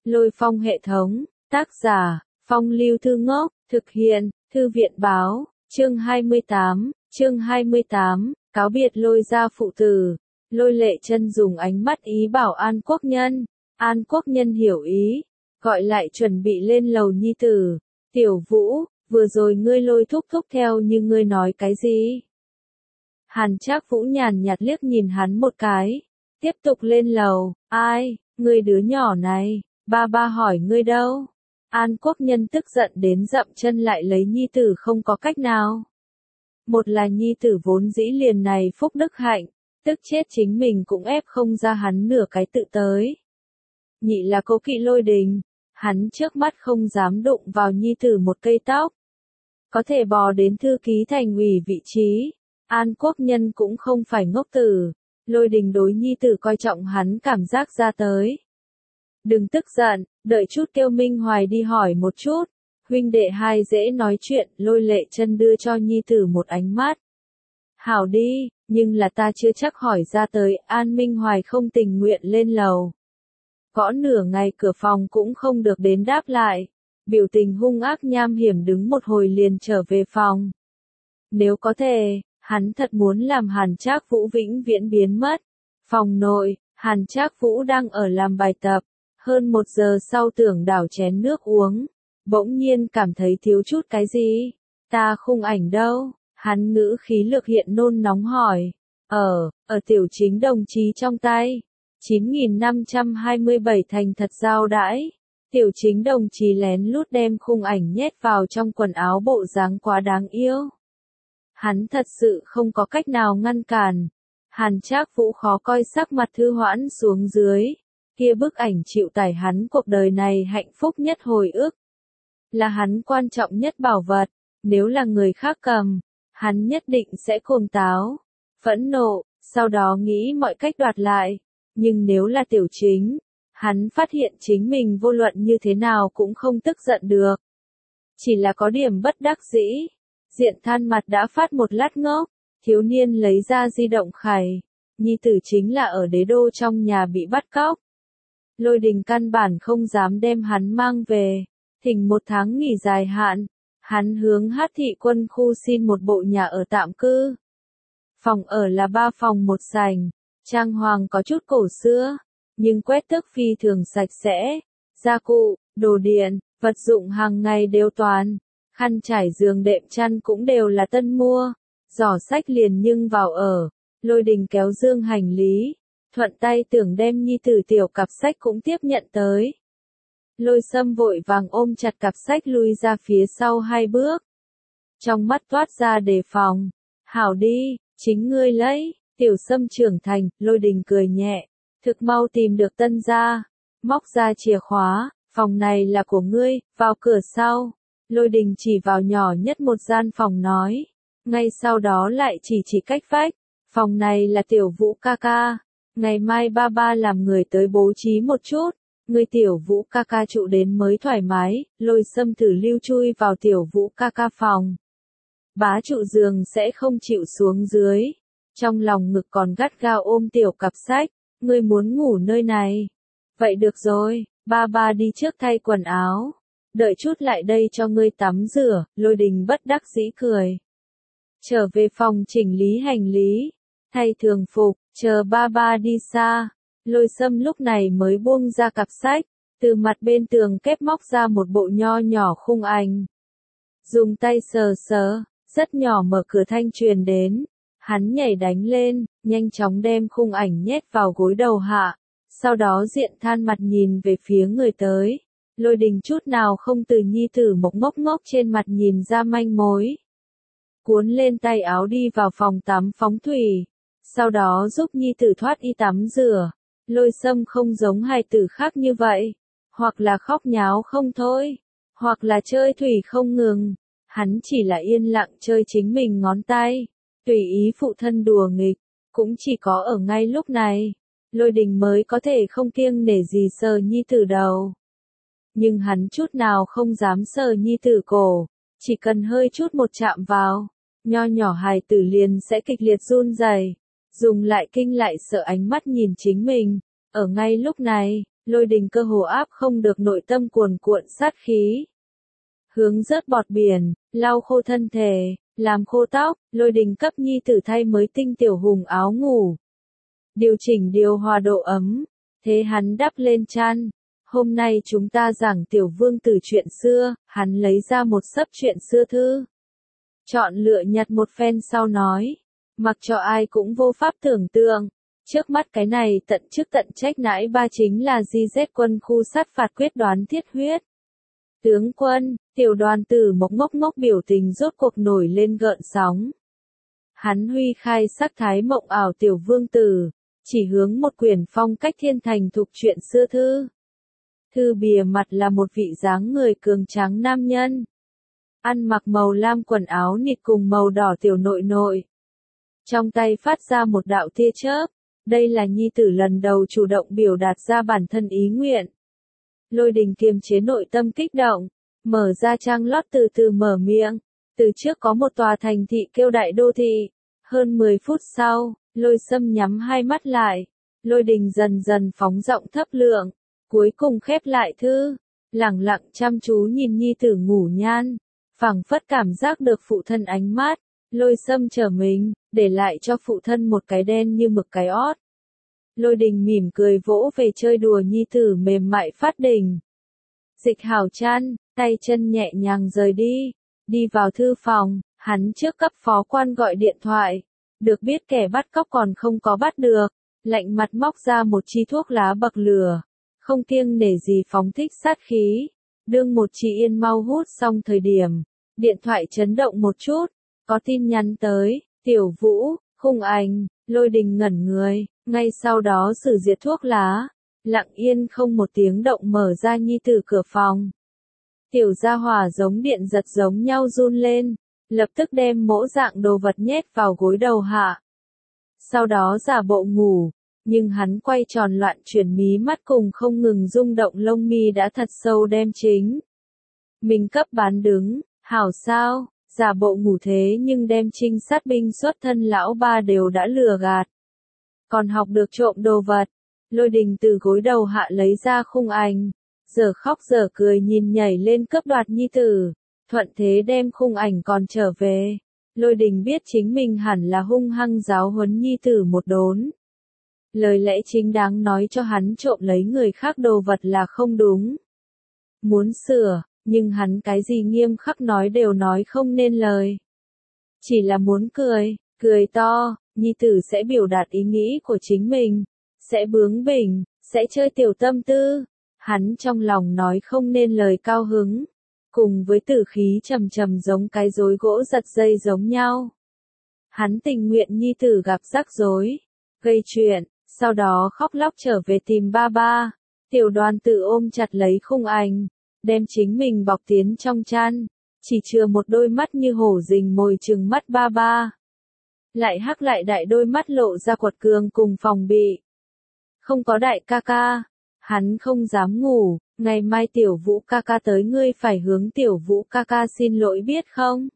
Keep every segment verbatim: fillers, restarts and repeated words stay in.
Lôi Phong hệ thống, tác giả, Phong Lưu Thư Ngốc, thực hiện, Thư viện báo, chương hai mươi tám, chương hai mươi tám, cáo biệt Lôi gia phụ tử. Lôi Lệ Chân dùng ánh mắt ý bảo An Quốc Nhân, An Quốc Nhân hiểu ý, gọi lại chuẩn bị lên lầu nhi tử. Tiểu Vũ, vừa rồi ngươi Lôi thúc thúc theo như ngươi nói cái gì? Hàn Trác Vũ nhàn nhạt liếc nhìn hắn một cái, tiếp tục lên lầu. Ai, ngươi đứa nhỏ này, ba ba hỏi ngươi đâu? An Quốc Nhân tức giận đến dậm chân lại lấy nhi tử không có cách nào. Một là nhi tử vốn dĩ liền này phúc đức hạnh, tức chết chính mình cũng ép không ra hắn nửa cái tự tới. Nhị là cố kỵ Lôi Đình, hắn trước mắt không dám đụng vào nhi tử một cây tóc. Có thể bò đến thư ký thành ủy vị trí, An Quốc Nhân cũng không phải ngốc tử, Lôi Đình đối nhi tử coi trọng hắn cảm giác ra tới. Đừng tức giận, đợi chút kêu Minh Hoài đi hỏi một chút, huynh đệ hai dễ nói chuyện. Lôi Lệ Chân đưa cho nhi tử một ánh mắt. Hảo đi, nhưng là ta chưa chắc hỏi ra tới. An Minh Hoài không tình nguyện lên lầu. Gõ nửa ngày cửa phòng cũng không được đến đáp lại, biểu tình hung ác nham hiểm đứng một hồi liền trở về phòng. Nếu có thể, hắn thật muốn làm Hàn Trác Vũ vĩnh viễn biến mất. Phòng nội, Hàn Trác Vũ đang ở làm bài tập, hơn một giờ sau tưởng đảo chén nước uống, bỗng nhiên cảm thấy thiếu chút cái gì. Ta khung ảnh đâu? Hắn ngữ khí lực hiện nôn nóng hỏi. Ở, ở Tiểu Chính đồng chí trong tay. chín nghìn năm trăm hai mươi bảy thành thật giao đãi. Tiểu Chính đồng chí lén lút đem khung ảnh nhét vào trong quần áo, bộ dáng quá đáng yêu. Hắn thật sự không có cách nào ngăn cản. Hàn Trác Vũ khó coi sắc mặt thư hoãn xuống dưới. Kia bức ảnh chịu tải hắn cuộc đời này hạnh phúc nhất hồi ức. Là hắn quan trọng nhất bảo vật. Nếu là người khác cầm, hắn nhất định sẽ cuồng táo, phẫn nộ, sau đó nghĩ mọi cách đoạt lại. Nhưng nếu là Tiểu Chính, hắn phát hiện chính mình vô luận như thế nào cũng không tức giận được. Chỉ là có điểm bất đắc dĩ. Diện Than mặt đã phát một lát ngốc, thiếu niên lấy ra di động khải. Nhi tử chính là ở đế đô trong nhà bị bắt cóc. Lôi Đình căn bản không dám đem hắn mang về, thỉnh một tháng nghỉ dài hạn. Hắn hướng Hát Thị Quân khu xin một bộ nhà ở tạm cư. Phòng ở là ba phòng một sảnh, trang hoàng có chút cổ xưa, nhưng quét tước phi thường sạch sẽ, gia cụ, đồ điện, vật dụng hàng ngày đều toàn, khăn trải giường đệm chăn cũng đều là tân mua, giỏ sách liền nhưng vào ở. Lôi Đình kéo dương hành lý, thuận tay tưởng đem nhi tử tiểu cặp sách cũng tiếp nhận tới. Lôi Sâm vội vàng ôm chặt cặp sách lui ra phía sau hai bước. Trong mắt toát ra đề phòng. Hảo đi, chính ngươi lấy. Tiểu Sâm trưởng thành. Lôi Đình cười nhẹ, thực mau tìm được tân gia, móc ra chìa khóa. Phòng này là của ngươi, vào cửa sau. Lôi Đình chỉ vào nhỏ nhất một gian phòng nói. Ngay sau đó lại chỉ chỉ cách vách. Phòng này là Tiểu Vũ ca ca. Ngày mai ba ba làm người tới bố trí một chút. Người Tiểu Vũ ca ca trụ đến mới thoải mái. Lôi Sâm thử lưu chui vào Tiểu Vũ ca ca phòng. Bá trụ giường sẽ không chịu xuống dưới. Trong lòng ngực còn gắt gao ôm tiểu cặp sách. Ngươi muốn ngủ nơi này? Vậy được rồi, ba ba đi trước thay quần áo. Đợi chút lại đây cho ngươi tắm rửa. Lôi Đình bất đắc dĩ cười. Trở về phòng chỉnh lý hành lý, thay thường phục, chờ ba ba đi xa. Lôi Sâm lúc này mới buông ra cặp sách, từ mặt bên tường kép móc ra một bộ nho nhỏ khung ảnh. Dùng tay sờ sờ, rất nhỏ mở cửa thanh truyền đến. Hắn nhảy đánh lên, nhanh chóng đem khung ảnh nhét vào gối đầu hạ. Sau đó Diện Than mặt nhìn về phía người tới. Lôi Đình chút nào không từ nhi tử mộc ngốc ngốc trên mặt nhìn ra manh mối. Cuốn lên tay áo đi vào phòng tắm phóng thủy. Sau đó giúp nhi tử thoát y tắm rửa. Lôi Sâm không giống hài tử khác như vậy, hoặc là khóc nháo không thôi, hoặc là chơi thủy không ngừng, hắn chỉ là yên lặng chơi chính mình ngón tay, tùy ý phụ thân đùa nghịch, cũng chỉ có ở ngay lúc này, Lôi Đình mới có thể không kiêng nể gì sờ nhi tử đầu. Nhưng hắn chút nào không dám sờ nhi tử cổ, chỉ cần hơi chút một chạm vào, nho nhỏ hài tử liền sẽ kịch liệt run rẩy. Dùng lại kinh lại sợ ánh mắt nhìn chính mình. Ở ngay lúc này, Lôi Đình cơ hồ áp không được nội tâm cuồn cuộn sát khí. Hướng rớt bọt biển, lau khô thân thể, làm khô tóc, Lôi Đình cấp nhi tử thay mới tinh tiểu hùng áo ngủ. Điều chỉnh điều hòa độ ấm, thế hắn đắp lên chăn. Hôm nay chúng ta giảng tiểu vương tử chuyện xưa, hắn lấy ra một xấp chuyện xưa thư. Chọn lựa nhặt một phen sau nói, mặc cho ai cũng vô pháp tưởng tượng. Trước mắt cái này tận chức tận trách nãi ba chính là di dét quân khu sát phạt quyết đoán thiết huyết. Tướng quân, tiểu đoàn tử mộc ngốc ngốc biểu tình rốt cuộc nổi lên gợn sóng. Hắn huy khai sắc thái mộng ảo tiểu vương tử, chỉ hướng một quyển phong cách thiên thành thục chuyện xưa thư. Thư bìa mặt là một vị dáng người cường tráng nam nhân. Ăn mặc màu lam quần áo nịt cùng màu đỏ tiểu nội nội. Trong tay phát ra một đạo tia chớp. Đây là nhi tử lần đầu chủ động biểu đạt ra bản thân ý nguyện. Lôi Đình kiềm chế nội tâm kích động, mở ra trang lót từ từ mở miệng. Từ trước có một tòa thành thị kêu đại đô thị. Hơn mười phút sau, Lôi Sâm nhắm hai mắt lại. Lôi Đình dần dần phóng giọng thấp lượng. Cuối cùng khép lại thư. Lẳng lặng chăm chú nhìn nhi tử ngủ nhan. Phảng phất cảm giác được phụ thân ánh mắt. Lôi Sâm trở mình, để lại cho phụ thân một cái đen như mực cái ót. Lôi Đình mỉm cười vỗ về chơi đùa nhi tử mềm mại phát đình. Dịch hảo chăn, tay chân nhẹ nhàng rời đi. Đi vào thư phòng, hắn trước cấp phó quan gọi điện thoại. Được biết kẻ bắt cóc còn không có bắt được. Lạnh mặt móc ra một chi thuốc lá bậc lửa. Không kiêng nể gì phóng thích sát khí. Đương một chị yên mau hút xong thời điểm. Điện thoại chấn động một chút. Có tin nhắn tới, tiểu vũ, khung ảnh, Lôi Đình ngẩn người, ngay sau đó sử diệt thuốc lá, lặng yên không một tiếng động mở ra nhi tử cửa phòng. Tiểu gia hỏa giống điện giật giống nhau run lên, lập tức đem mỗ dạng đồ vật nhét vào gối đầu hạ. Sau đó giả bộ ngủ, nhưng hắn quay tròn loạn chuyển mí mắt cùng không ngừng rung động lông mi đã thật sâu đem chính. Mình cấp bán đứng, hảo sao? Giả bộ ngủ thế nhưng đem trinh sát binh xuất thân lão ba đều đã lừa gạt. Còn học được trộm đồ vật. Lôi Đình từ gối đầu hạ lấy ra khung ảnh. Giờ khóc giờ cười nhìn nhảy lên cướp đoạt nhi tử. Thuận thế đem khung ảnh còn trở về. Lôi Đình biết chính mình hẳn là hung hăng giáo huấn nhi tử một đốn. Lời lẽ chính đáng nói cho hắn trộm lấy người khác đồ vật là không đúng. Muốn sửa. Nhưng hắn cái gì nghiêm khắc nói đều nói không nên lời. Chỉ là muốn cười, cười to, nhi tử sẽ biểu đạt ý nghĩ của chính mình, sẽ bướng bỉnh, sẽ chơi tiểu tâm tư. Hắn trong lòng nói không nên lời cao hứng, cùng với tử khí trầm trầm giống cái rối gỗ giật dây giống nhau. Hắn tình nguyện nhi tử gặp rắc rối, gây chuyện, sau đó khóc lóc trở về tìm ba ba. Tiểu đoàn tử ôm chặt lấy khung ảnh. Đem chính mình bọc tiến trong chăn, chỉ chừa một đôi mắt như hổ rình mồi trừng mắt ba ba. Lại hắc lại đại đôi mắt lộ ra quật cường cùng phòng bị. Không có đại ca ca, hắn không dám ngủ, ngày mai tiểu vũ ca ca tới ngươi phải hướng tiểu vũ ca ca xin lỗi biết không?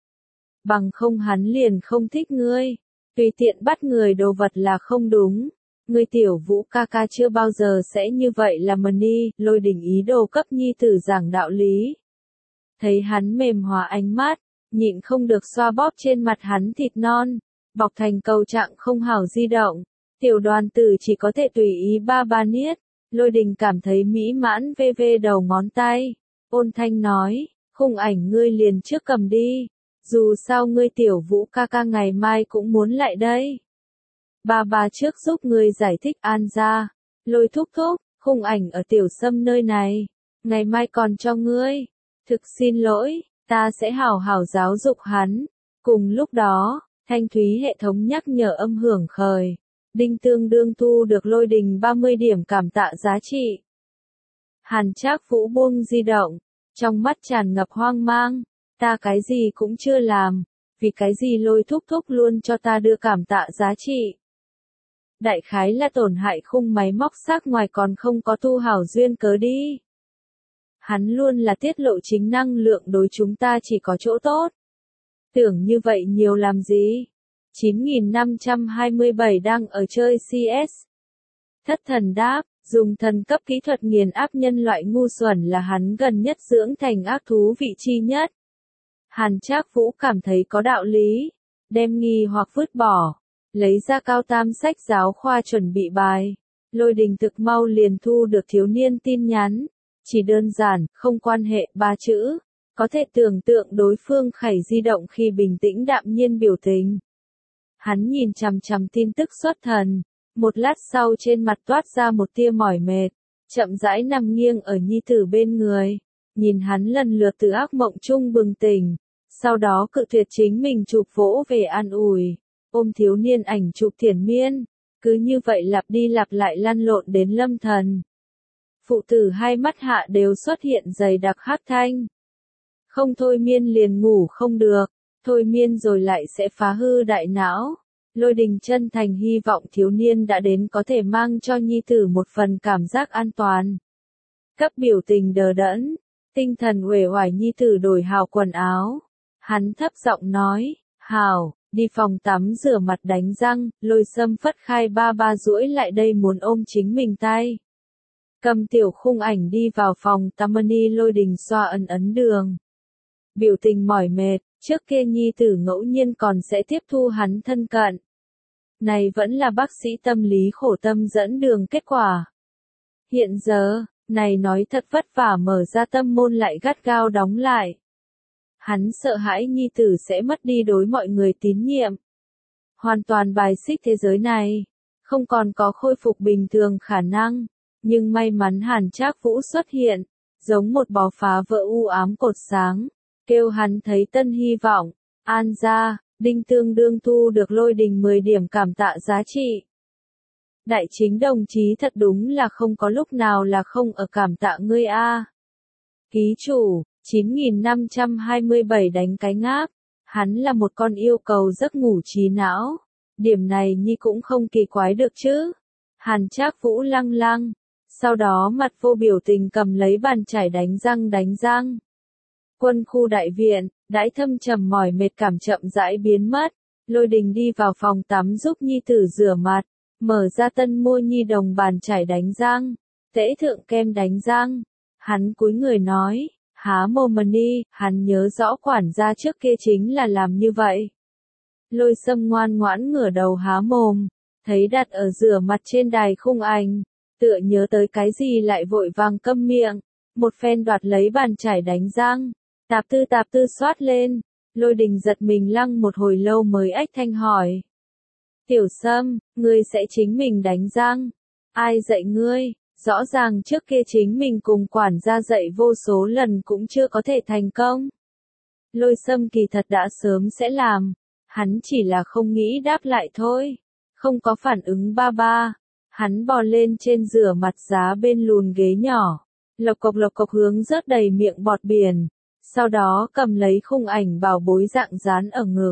Bằng không hắn liền không thích ngươi, tùy tiện bắt người đồ vật là không đúng. Người tiểu vũ ca ca chưa bao giờ sẽ như vậy là mần đi, Lôi Đình ý đồ cấp nhi tử giảng đạo lý. Thấy hắn mềm hòa ánh mắt, nhịn không được xoa bóp trên mặt hắn thịt non, bọc thành cầu trạng không hảo di động. Tiểu đoàn tử chỉ có thể tùy ý ba ba niết. Lôi Đình cảm thấy mỹ mãn vê vê đầu ngón tay. Ôn thanh nói, khung ảnh ngươi liền trước cầm đi. Dù sao ngươi tiểu vũ ca ca ngày mai cũng muốn lại đây. Ba ba trước giúp ngươi giải thích an ra. Lôi thúc thúc, khung ảnh ở tiểu sâm nơi này. Ngày mai còn cho ngươi. Thực xin lỗi, ta sẽ hảo hảo giáo dục hắn. Cùng lúc đó, thanh thúy hệ thống nhắc nhở âm hưởng khởi. Đinh tương đương thu được Lôi Đình ba mươi điểm cảm tạ giá trị. Hàn Trác Vũ buông di động. Trong mắt tràn ngập hoang mang. Ta cái gì cũng chưa làm. Vì cái gì Lôi thúc thúc luôn cho ta đưa cảm tạ giá trị. Đại khái là tổn hại khung máy móc xác ngoài còn không có tu hảo duyên cớ đi. Hắn luôn là tiết lộ chính năng lượng đối chúng ta chỉ có chỗ tốt. Tưởng như vậy nhiều làm gì? chín nghìn năm trăm hai mươi bảy đang ở chơi xê ét. Thất thần đáp, Dùng thần cấp kỹ thuật nghiền áp nhân loại ngu xuẩn là hắn gần nhất dưỡng thành ác thú vị chi nhất. Hàn Trác Vũ cảm thấy có đạo lý, đem nghi hoặc vứt bỏ, lấy ra cao tam sách giáo khoa chuẩn bị bài. Lôi Đình thực mau liền thu được thiếu niên tin nhắn, chỉ đơn giản, không quan hệ ba chữ, có thể tưởng tượng đối phương khẩy di động khi bình tĩnh đạm nhiên biểu tình. Hắn nhìn chằm chằm tin tức xuất thần, một lát sau trên mặt toát ra một tia mỏi mệt, chậm rãi nằm nghiêng ở nhi tử bên người, nhìn hắn lần lượt từ ác mộng chung bừng tỉnh, sau đó cự tuyệt chính mình chụp vỗ về an ủi, ôm thiếu niên ảnh chụp thiền miên, cứ như vậy lặp đi lặp lại lăn lộn đến lâm thần. Phụ tử hai mắt hạ đều xuất hiện dày đặc hắc thanh. Không thôi miên liền ngủ không được, thôi miên rồi lại sẽ phá hư đại não. Lôi Đình chân thành hy vọng thiếu niên đã đến có thể mang cho nhi tử một phần cảm giác an toàn. Cấp biểu tình đờ đẫn, tinh thần uể oải nhi tử đổi hào quần áo. Hắn thấp giọng nói, hào, đi phòng tắm rửa mặt đánh răng, Lôi Sâm phất khai ba ba duỗi lại đây muốn ôm chính mình tay. Cầm tiểu khung ảnh đi vào phòng tắm ni Lôi Đình xoa ấn ấn đường. Biểu tình mỏi mệt, trước kia nhi tử ngẫu nhiên còn sẽ tiếp thu hắn thân cận. Này vẫn là bác sĩ tâm lý khổ tâm dẫn đường kết quả. Hiện giờ, này nói thật vất vả mở ra tâm môn lại gắt gao đóng lại. Hắn sợ hãi nhi tử sẽ mất đi đối mọi người tín nhiệm. Hoàn toàn bài xích thế giới này, không còn có khôi phục bình thường khả năng. Nhưng may mắn Hàn Trác Vũ xuất hiện, giống một bó phá vỡ u ám cột sáng, kêu hắn thấy tân hy vọng. An gia, Đinh tương đương thu được Lôi Đình mười điểm cảm tạ giá trị. Đại chính đồng chí thật đúng là không có lúc nào là không ở cảm tạ ngươi a. Ký chủ, chín nghìn năm trăm hai mươi bảy đánh cái ngáp, hắn là một con yêu cầu giấc ngủ trí não. Điểm này nhi cũng không kỳ quái được chứ. Hàn Trác Vũ lăng lăng, sau đó mặt vô biểu tình cầm lấy bàn chải đánh răng đánh răng. Quân khu đại viện, đãi thâm trầm mỏi mệt cảm chậm rãi biến mất. Lôi Đình đi vào phòng tắm giúp nhi tử rửa mặt, mở ra tân mua nhi đồng bàn chải đánh răng, tễ thượng kem đánh răng. Hắn cúi người nói, há mồm ni, hắn nhớ rõ quản gia trước kia chính là làm như vậy. Lôi Sâm ngoan ngoãn ngửa đầu há mồm, thấy đặt ở rửa mặt trên đài khung ảnh, tựa nhớ tới cái gì lại vội vàng câm miệng, một phen đoạt lấy bàn chải đánh răng. Tạp tư tạp tư xoát lên, Lôi Đình giật mình lăng một hồi lâu mới ách thanh hỏi. Tiểu Sâm, ngươi sẽ chính mình đánh răng. Ai dạy ngươi, rõ ràng trước kia chính mình cùng quản gia dạy vô số lần cũng chưa có thể thành công. Lôi Sâm kỳ thật đã sớm sẽ làm, hắn chỉ là không nghĩ đáp lại thôi. Không có phản ứng ba ba, hắn bò lên trên rửa mặt giá bên lùn ghế nhỏ, lộc cộc lộc cộc hướng rớt đầy miệng bọt biển. Sau đó cầm lấy khung ảnh bảo bối dạng dán ở ngực.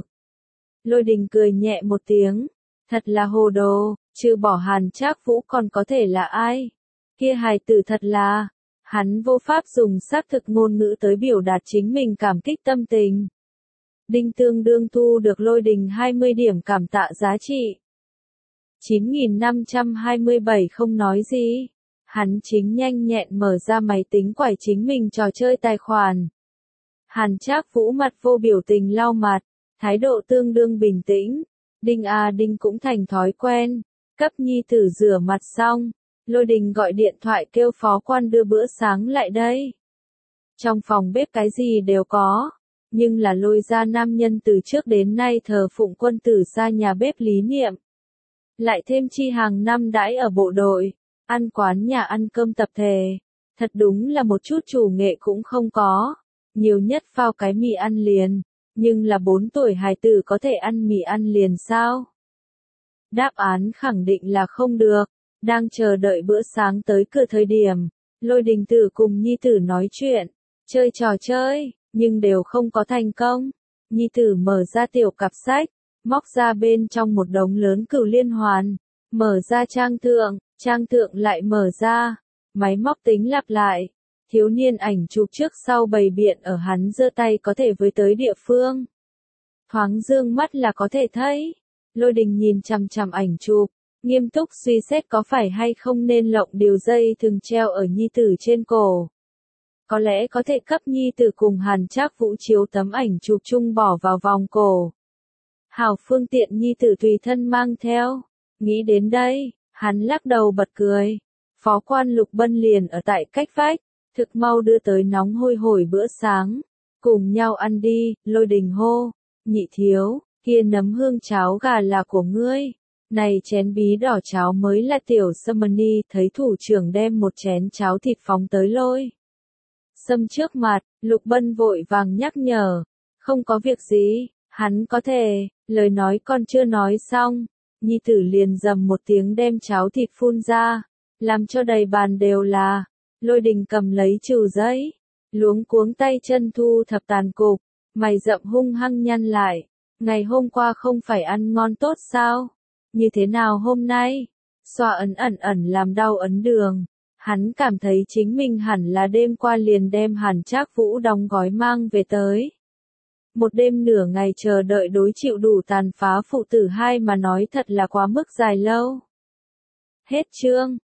Lôi Đình cười nhẹ một tiếng. Thật là hồ đồ, trừ bỏ Hàn Trác Vũ còn có thể là ai? Kia hài tử thật là, hắn vô pháp dùng xác thực ngôn ngữ tới biểu đạt chính mình cảm kích tâm tình. Đinh tương đương thu được Lôi Đình hai mươi điểm cảm tạ giá trị. chín nghìn năm trăm hai mươi bảy không nói gì. Hắn chính nhanh nhẹn mở ra máy tính quải chính mình trò chơi tài khoản. Hàn Trác Vũ mặt vô biểu tình lau mặt, thái độ tương đương bình tĩnh. Đinh a Đinh cũng thành thói quen, cấp nhi tử rửa mặt xong, Lôi Đình gọi điện thoại kêu phó quan đưa bữa sáng lại đây. Trong phòng bếp cái gì đều có, nhưng là Lôi gia nam nhân từ trước đến nay thờ phụng quân tử xa nhà bếp lý niệm. Lại thêm chi hàng năm đãi ở bộ đội, ăn quán nhà ăn cơm tập thể, thật đúng là một chút chủ nghệ cũng không có. Nhiều nhất phao cái mì ăn liền, nhưng là bốn tuổi hài tử có thể ăn mì ăn liền sao? Đáp án khẳng định là không được. Đang chờ đợi bữa sáng tới cửa thời điểm, Lôi Đình tử cùng nhi tử nói chuyện, chơi trò chơi, nhưng đều không có thành công. Nhi tử mở ra tiểu cặp sách, móc ra bên trong một đống lớn cửu liên hoàn, mở ra trang thượng, trang thượng lại mở ra, máy móc tính lặp lại. Thiếu niên ảnh chụp trước sau bày biện ở hắn giơ tay có thể với tới địa phương. Thoáng dương mắt là có thể thấy. Lôi Đình nhìn chằm chằm ảnh chụp, nghiêm túc suy xét có phải hay không nên lộng điều dây thường treo ở nhi tử trên cổ. Có lẽ có thể cấp nhi tử cùng Hàn Trác Vũ chiếu tấm ảnh chụp chung bỏ vào vòng cổ. Hảo phương tiện nhi tử tùy thân mang theo. Nghĩ đến đây, hắn lắc đầu bật cười. Phó quan Lục Bân liền ở tại cách vách, thực mau đưa tới nóng hôi hổi bữa sáng. Cùng nhau ăn đi, Lôi Đình hô. Nhị thiếu, kia nấm hương cháo gà là của ngươi. Này chén bí đỏ cháo mới là tiểu Summony, thấy thủ trưởng đem một chén cháo thịt phóng tới Lôi Sâm trước mặt, Lục Bân vội vàng nhắc nhở. Không có việc gì, hắn có thể, lời nói còn chưa nói xong. Nhi tử liền dầm một tiếng đem cháo thịt phun ra, làm cho đầy bàn đều là. Lôi Đình cầm lấy chùu giấy, luống cuống tay chân thu thập tàn cục, mày rậm hung hăng nhăn lại. Ngày hôm qua không phải ăn ngon tốt sao? Như thế nào hôm nay? Xoa ấn ẩn ẩn làm đau ấn đường. Hắn cảm thấy chính mình hẳn là đêm qua liền đem Hàn Trác Vũ đóng gói mang về tới. Một đêm nửa ngày chờ đợi đối chịu đủ tàn phá phụ tử hai mà nói thật là quá mức dài lâu. Hết chương.